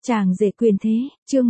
Chàng rể quyền thế, chương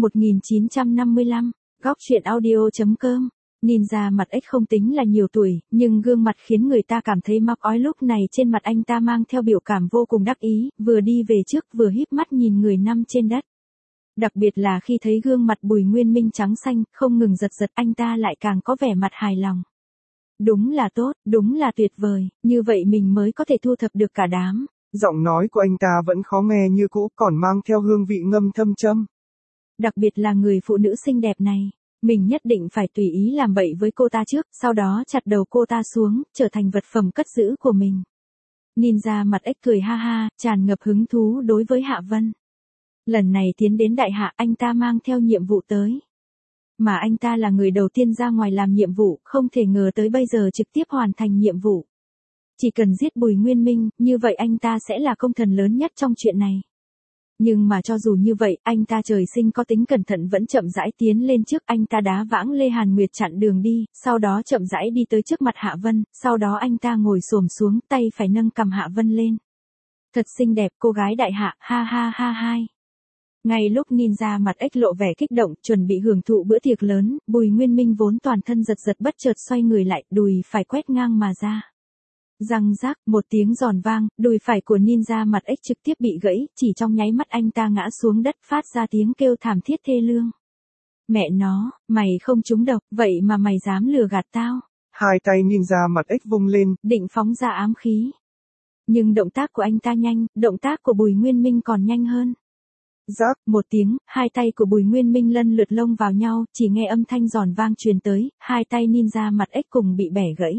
1955, góc truyện audio.com. Ninja mặt ếch không tính là nhiều tuổi, nhưng gương mặt khiến người ta cảm thấy mắc ói. Lúc này trên mặt anh ta mang theo biểu cảm vô cùng đắc ý, vừa đi về trước vừa híp mắt nhìn người nằm trên đất. Đặc biệt là khi thấy gương mặt Bùi Nguyên Minh trắng xanh, không ngừng giật giật, anh ta lại càng có vẻ mặt hài lòng. Đúng là tốt, đúng là tuyệt vời, như vậy mình mới có thể thu thập được cả đám. Giọng nói của anh ta vẫn khó nghe như cũ, còn mang theo hương vị ngâm thâm châm. Đặc biệt là người phụ nữ xinh đẹp này. Mình nhất định phải tùy ý làm bậy với cô ta trước, sau đó chặt đầu cô ta xuống, trở thành vật phẩm cất giữ của mình. Ninja mặt ếch cười ha ha, tràn ngập hứng thú đối với Hạ Vân. Lần này tiến đến đại hạ, anh ta mang theo nhiệm vụ tới. Mà anh ta là người đầu tiên ra ngoài làm nhiệm vụ, không thể ngờ tới bây giờ trực tiếp hoàn thành nhiệm vụ. Chỉ cần giết Bùi Nguyên Minh, như vậy anh ta sẽ là công thần lớn nhất trong chuyện này. Nhưng mà cho dù như vậy, anh ta trời sinh có tính cẩn thận vẫn chậm rãi tiến lên trước. Anh ta đá vãng Lê Hàn Nguyệt chặn đường đi, sau đó chậm rãi đi tới trước mặt Hạ Vân, sau đó anh ta ngồi xổm xuống, tay phải nâng cầm Hạ Vân lên. Thật xinh đẹp cô gái đại hạ, ha ha ha hai. Ngay lúc Ninja mặt ếch lộ vẻ kích động, chuẩn bị hưởng thụ bữa tiệc lớn, Bùi Nguyên Minh vốn toàn thân giật giật bất chợt xoay người lại, đùi phải quét ngang mà ra. Răng rác, một tiếng giòn vang, đùi phải của Ninja mặt ếch trực tiếp bị gãy, chỉ trong nháy mắt anh ta ngã xuống đất phát ra tiếng kêu thảm thiết thê lương. Mẹ nó, mày không trúng độc, vậy mà mày dám lừa gạt tao. Hai tay Ninja mặt ếch vung lên, định phóng ra ám khí. Nhưng động tác của anh ta nhanh, động tác của Bùi Nguyên Minh còn nhanh hơn. Rác, một tiếng, hai tay của Bùi Nguyên Minh lân lượt lông vào nhau, chỉ nghe âm thanh giòn vang truyền tới, hai tay Ninja mặt ếch cùng bị bẻ gãy.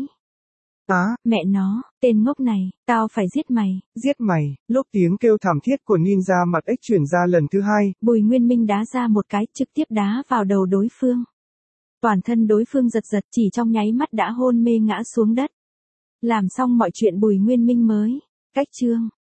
Mẹ nó, tên ngốc này, tao phải giết mày. Giết mày, lúc tiếng kêu thảm thiết của Ninja mặt ếch truyền ra lần thứ hai. Bùi Nguyên Minh đá ra một cái, trực tiếp đá vào đầu đối phương. Toàn thân đối phương giật giật, chỉ trong nháy mắt đã hôn mê ngã xuống đất. Làm xong mọi chuyện Bùi Nguyên Minh mới cách chương.